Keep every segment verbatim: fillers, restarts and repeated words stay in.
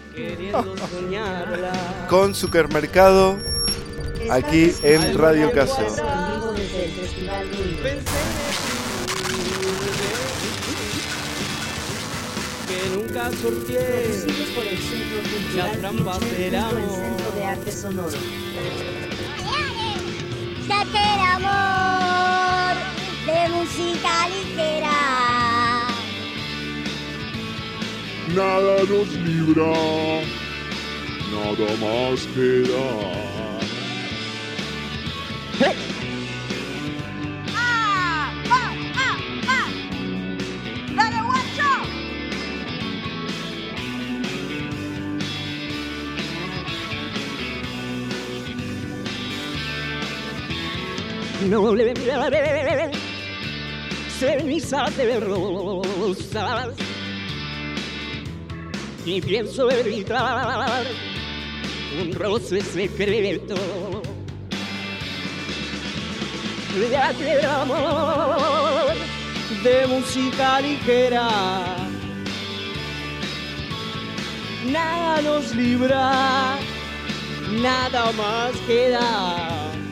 con Supermercado aquí en Radio Caso. Que nunca sorteé por el Centro Cultural la trampa será el Centro de Arte Sonoro. Saque el amor de música ligera. Nada nos libra, nada más queda. ¡Ah! ¡Ah! ¡Ah! ¡Ah! ¡Dale, guacho! no le daré cenizas de rosas y pienso evitar un roce secreto de aquel amor de música ligera. Nada nos libra, nada más queda.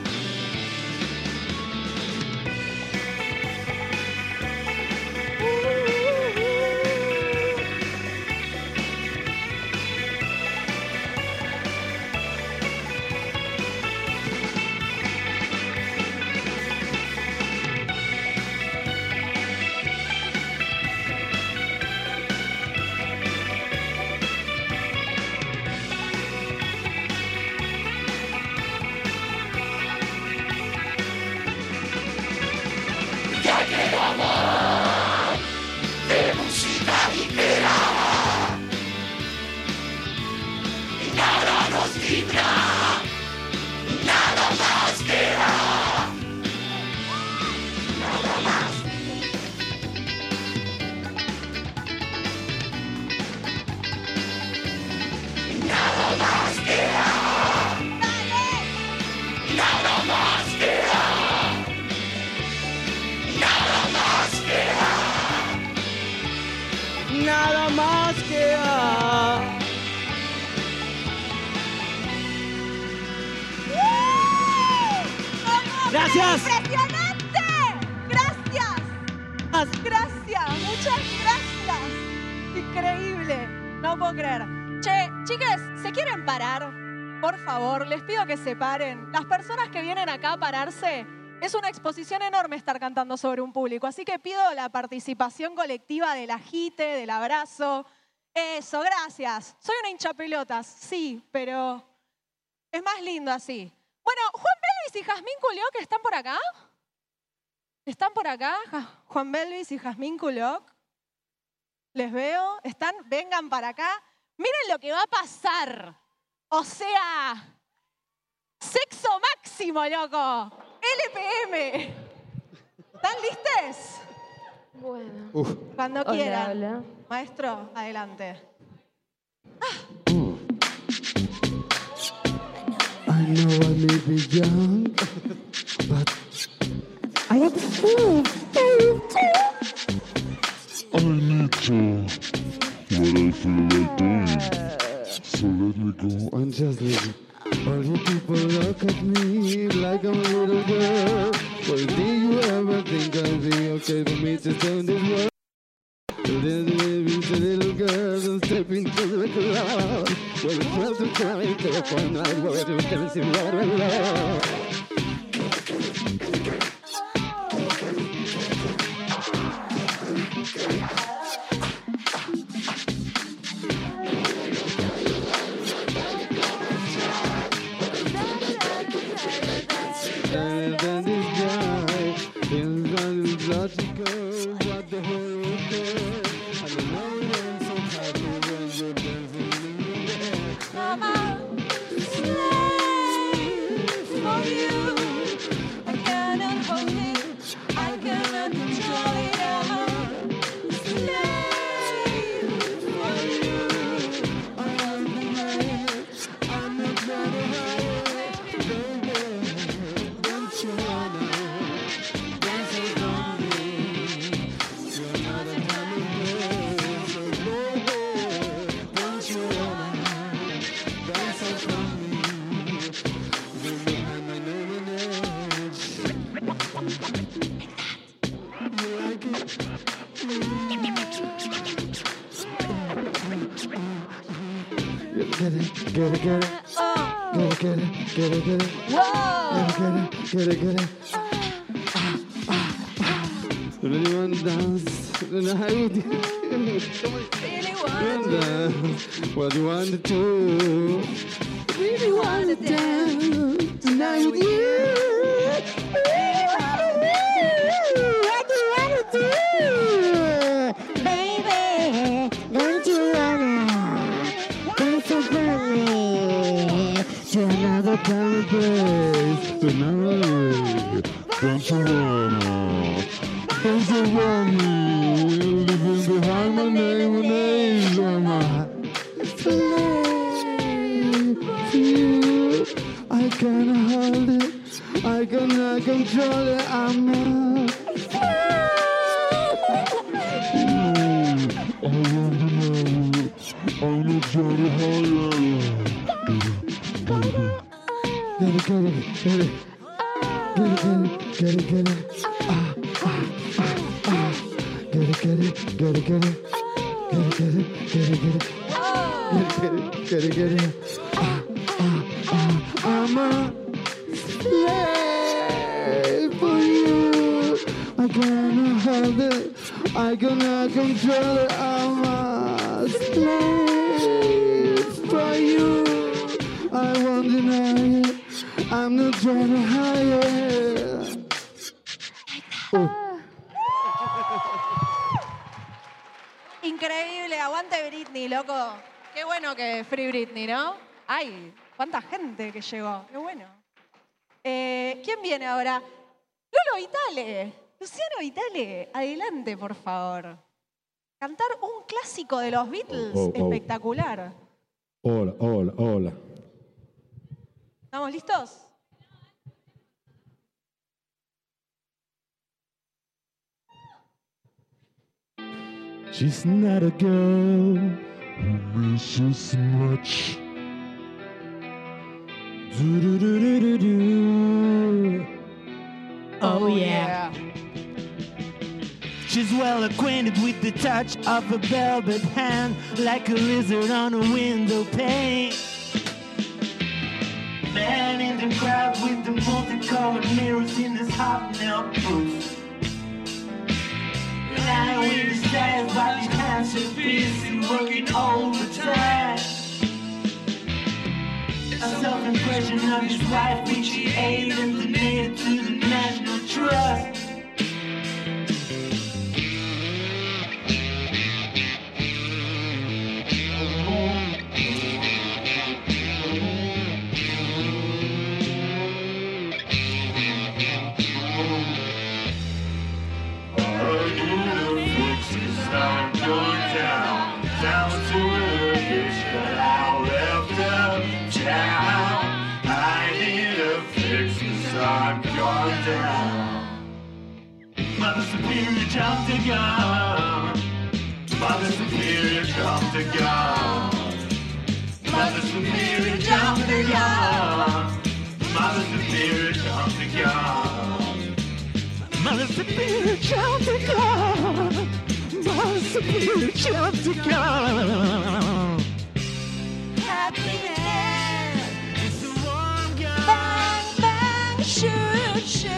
Nada más queda. Gracias. ¡Impresionante! Gracias. Gracias. Muchas gracias. Increíble. No puedo creer. Che, chiques, ¿se quieren parar? Por favor, les pido que se paren. Las personas que vienen acá a pararse, es una exposición enorme estar cantando sobre un público, así que pido la participación colectiva del agite, del abrazo. Eso, gracias. Soy una hinchapelotas, sí, pero es más lindo así. Bueno, Juan Belvis y Jazmín Culoc, ¿están por acá? ¿Están por acá? Juan Belvis y Jazmín Culoc. Les veo. ¿Están? Vengan para acá. Miren lo que va a pasar. O sea, sexo máximo, loco. L P M. ¿Están listes? Bueno. Uf. Cuando Hola, quieran. hola. Maestro, adelante. I know I may be young, but I am full. I need to. What I feel like doing. So let me go. And just listen. All you people look at me like I'm a little girl. Well, do you ever think I'll be okay for me to stay in this world? Well, then the little girls and step into the crowd. Well, it's well to try to find out what you can see right along. For you. get it, get it, get it. Oh. Get it, get it, get it, get it. Whoa. Get it, get it, get it. Ah, ah, ah. Really wanna dance tonight with you. Really want to. Dance. What you want to do? Really wanna dance tonight with you. Really wanna do. What you wanna do? Baby, don't you wanna dance with me to another kind of place? To another way. Don't you wanna? Don't you wanna? Living behind my name, my name's on my slave for you. I can't hold it, I cannot control it. I'm a slave. I want to know, I'm not trying to hold it. Get it, get it, get it. Get it, get it, get it, get it. Ah, ah, ah, ah. Get it, get it, get it, get it. Get it, get it, get it, get it. Get it, get it, get it, get it. Ah, ah, ah. I'm a slave for you. I cannot hold it, I cannot control it. I'm a slave for you. I won't deny it. I'm not trying to hide it. Oh. Increíble, aguante Britney, loco. Qué bueno que Free Britney, ¿no? Ay, cuánta gente que llegó, qué bueno. Eh, ¿Quién viene ahora? Lolo Vitale, Luciano Vitale, adelante, por favor. Cantar un clásico de los Beatles, Oh, oh, oh. espectacular. Hola, hola, hola. ¿Estamos listos? She's not a girl who misses much. Do do do do do do. Oh yeah. She's well acquainted with the touch of a velvet hand, like a lizard on a window pane. Man in the crowd with the multicolored mirrors in his hobnail boots. Lying with his dad while his hands are busy working overtime. A self-impression of his wife which he ate and donated to the National Trust. Mother Superior jumped the gun. Mother Superior jumped the gun. Mother Superior jumped the gun. Mother Superior jumped the gun. Mother Superior jumped the gun. Mother Superior jumped the gun. Happiness. It's a warm gun. Bang, bang, shoot, shoot.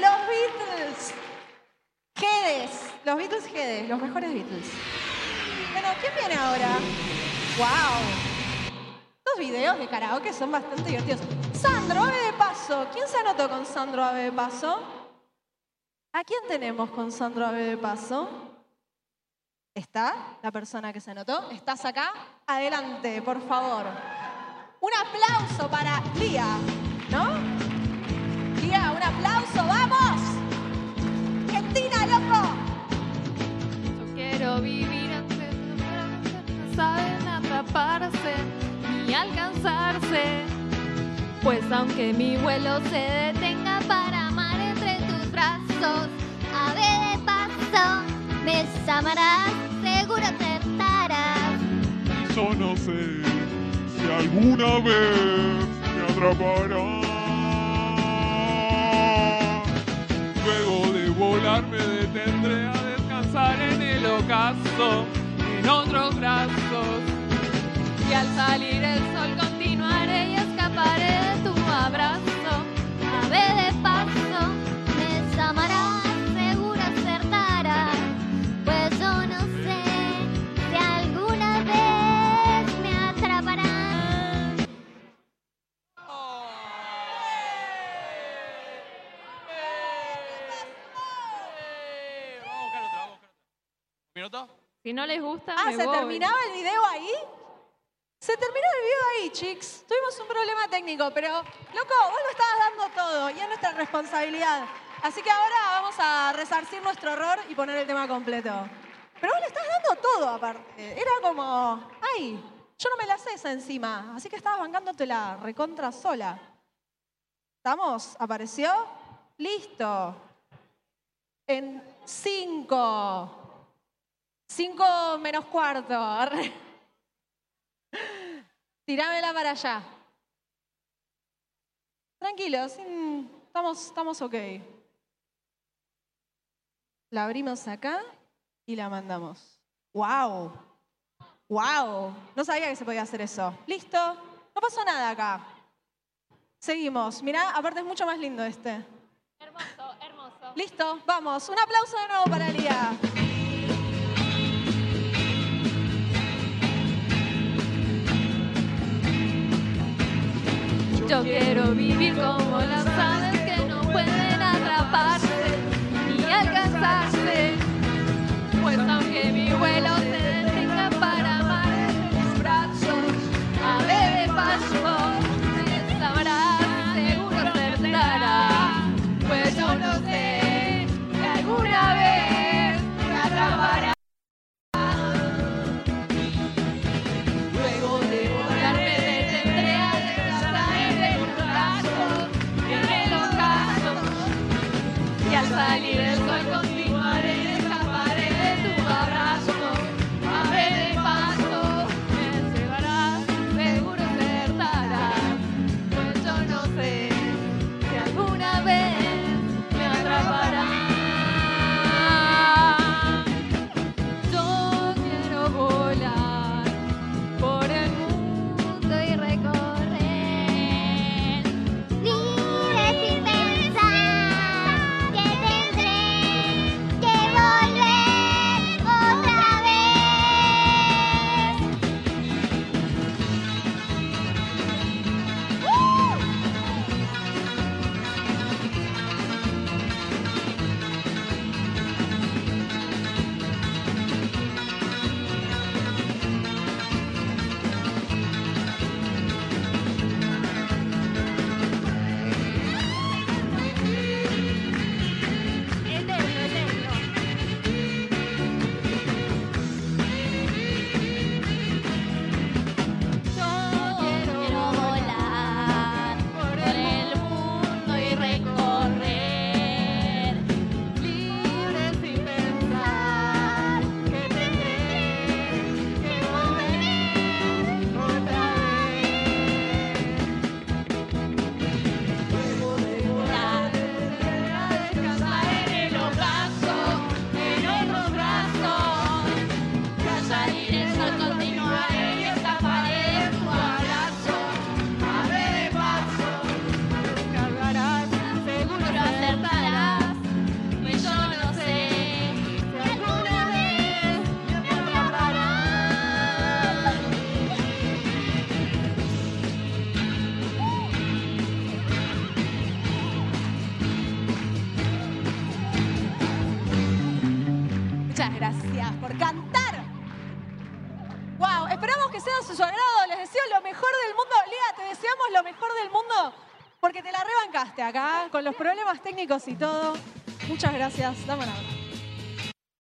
Los Beatles G D, los mejores Beatles. Bueno, ¿quién viene ahora? ¡Wow! Estos videos de karaoke son bastante divertidos. Sandro, ave de paso. ¿Quién se anotó con Sandro, ave de paso? ¿A quién tenemos con Sandro, ave de paso? ¿Está la persona que se anotó? ¿Estás acá? Adelante, por favor. Un aplauso para Lía, ¿no? Lía, un aplauso, ¡vamos! ¡Argentina, loco! Yo quiero vivir entre no saben atraparse ni alcanzarse. Pues aunque mi vuelo se detenga para amar entre tus brazos, ave de paso, me llamarás, seguro acertarás. Yo no sé si alguna vez me atraparás. Luego de volar me detendré a descansar en el ocaso, en otros brazos. Y al salir el sol continuaré y escaparé de tu abrazo. Ave de paso, me llamarás, seguro acertarás. Pues yo no sé si alguna vez me atraparás. ¿Minuto? Si no les gusta, Ah, me ¿se voy. terminaba el video ahí? Se terminó el video ahí, chicos. Tuvimos un problema técnico, pero, loco, vos lo estabas dando todo y es nuestra responsabilidad. Así que ahora vamos a resarcir nuestro error y poner el tema completo. Pero vos le estás dando todo, aparte. Era como, ay, yo no me la sé esa encima, así que estabas bancándotela recontra sola. ¿Estamos? ¿Apareció? Listo. En cinco. Cinco menos cuarto. Tirámela para allá. Tranquilo, sin... estamos, estamos ok. La abrimos acá y la mandamos. ¡Wow! ¡Wow! No sabía que se podía hacer eso. ¿Listo? No pasó nada acá. Seguimos. Mirá, aparte es mucho más lindo este. Hermoso, hermoso. Listo, vamos. Un aplauso de nuevo para Lía. Yo quiero vivir como las aves que no pueden atraparse ni alcanzarse. Pues aunque mi vuelo se detenga para amar en tus brazos, ave de paso, me sabrás, seguro acertarás. Pues yo no sé si alguna vez me atraparás. Luego de volar me detendré a descansar en tus brazos, en el ocaso. Y al salir el sol continuaré y escaparé de tu abrazo. Ave de paso, me llevarás, seguro acertarás. Pues yo no sé si alguna vez me atraparás. Yo quiero volar por el mundo y recorrer. Libre sin pensar que tendré que volver otra vez. Eterno, eterno. Yo quiero volar por el mundo y recorrer, libre sin pensar que tendré que volver otra vez. Luego de volar, tendré a descansar en el ocaso, en otros brazos. Y al salir el sol continuaré y escaparé de tu abrazo. Ave de paso, me descargarás, seguro acertarás. Pues yo no sé si alguna vez me atraparás. Esperamos que sea de su agrado. Les deseo lo mejor del mundo. Lía, te deseamos lo mejor del mundo porque te la rebancaste acá con los problemas técnicos y todo. Muchas gracias. Dame una mano.